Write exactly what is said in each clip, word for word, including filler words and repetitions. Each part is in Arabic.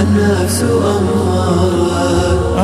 النفس أمارة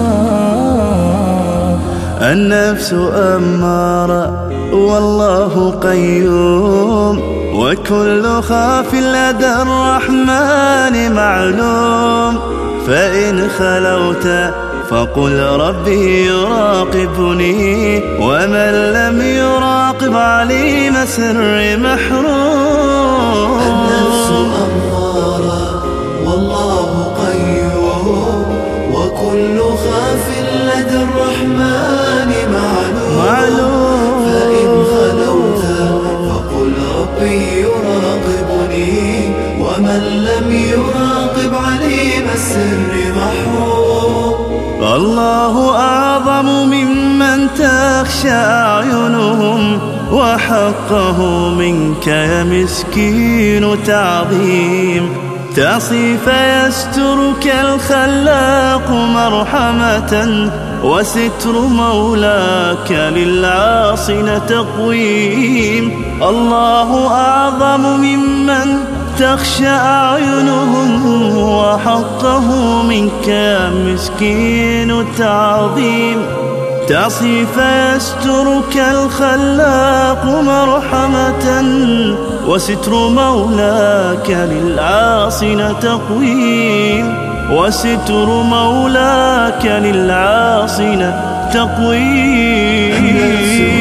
آه النفس أمارة والله قيوم، وكل خاف لدى الرحمن معلوم. فإن خلوت فقل ربي يراقبني، ومن لم يراقب عليم سر محروم. النفس أمارة والله قيوم، وكل خاف لدى الرحمن معلوم, معلوم. فإن خلوت فقل ربي يراقبني، ومن لم يراقب عليم السر محروم. الله أعظم ممن تخشى أعينهم، وحقه منك يا مسكين تعظيم. تعصي فيسترك الخلاق مرحمة، وستر مولاك للعاصين تقويم. الله أعظم ممن تخشى أعينهم، وحقه منك يا مسكين تعظيم. تعصي فيسترك الخلاق مرحمة، وستر مولاك للعاصين تقويم. وستر مولاك للعاصين تقويم.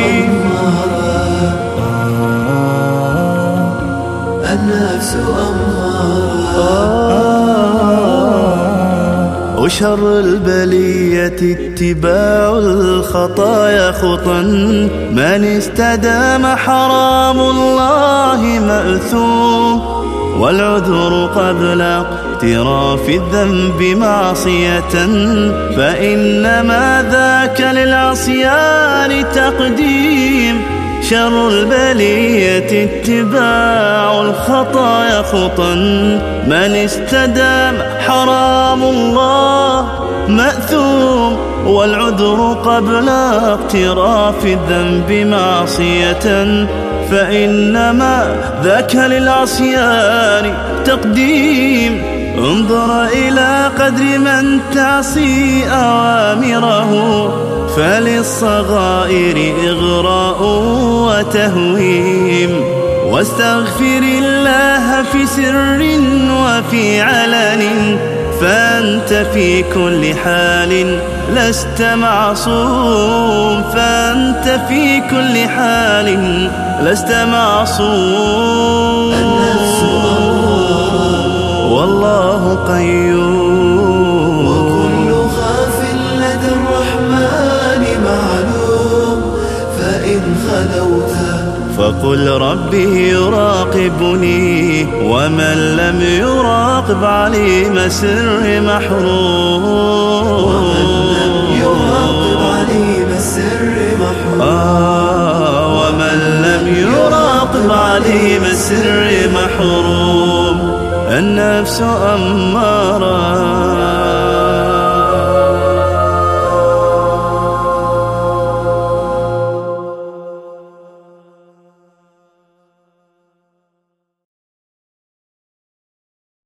النفس أمارة وشر البلية اتباع الخطايا خطا، من استدام حرام الله مأثوم. والعذر قبل اقتراف الذنب معصية، فإنما ذاك للعصيان تقديم. شر البلية اتباع الخطايا خطا، من استدام حرام الله مأثوم. والعذر قبل اقتراف الذنب معصية، فإنما ذاك للعصيان تقديم. انظر إلى قدر من تعصي أوامره، فللصغائر إغراء وتهويم. واستغفر الله في سر وفي علن، فأنت في كل حال لست معصوم. فأنت في كل حال لست معصوم. النفس أمارة والله قيوم، وكل خاف لدى الرحمن معلوم. فإن خلوت فقل ربي يراقبني، ومن لم يراقب عليم سر محروم. ومن لم يراقب عليم السر محروم. آه ومن لم يراقب عليم السر محروم. النفس أمارة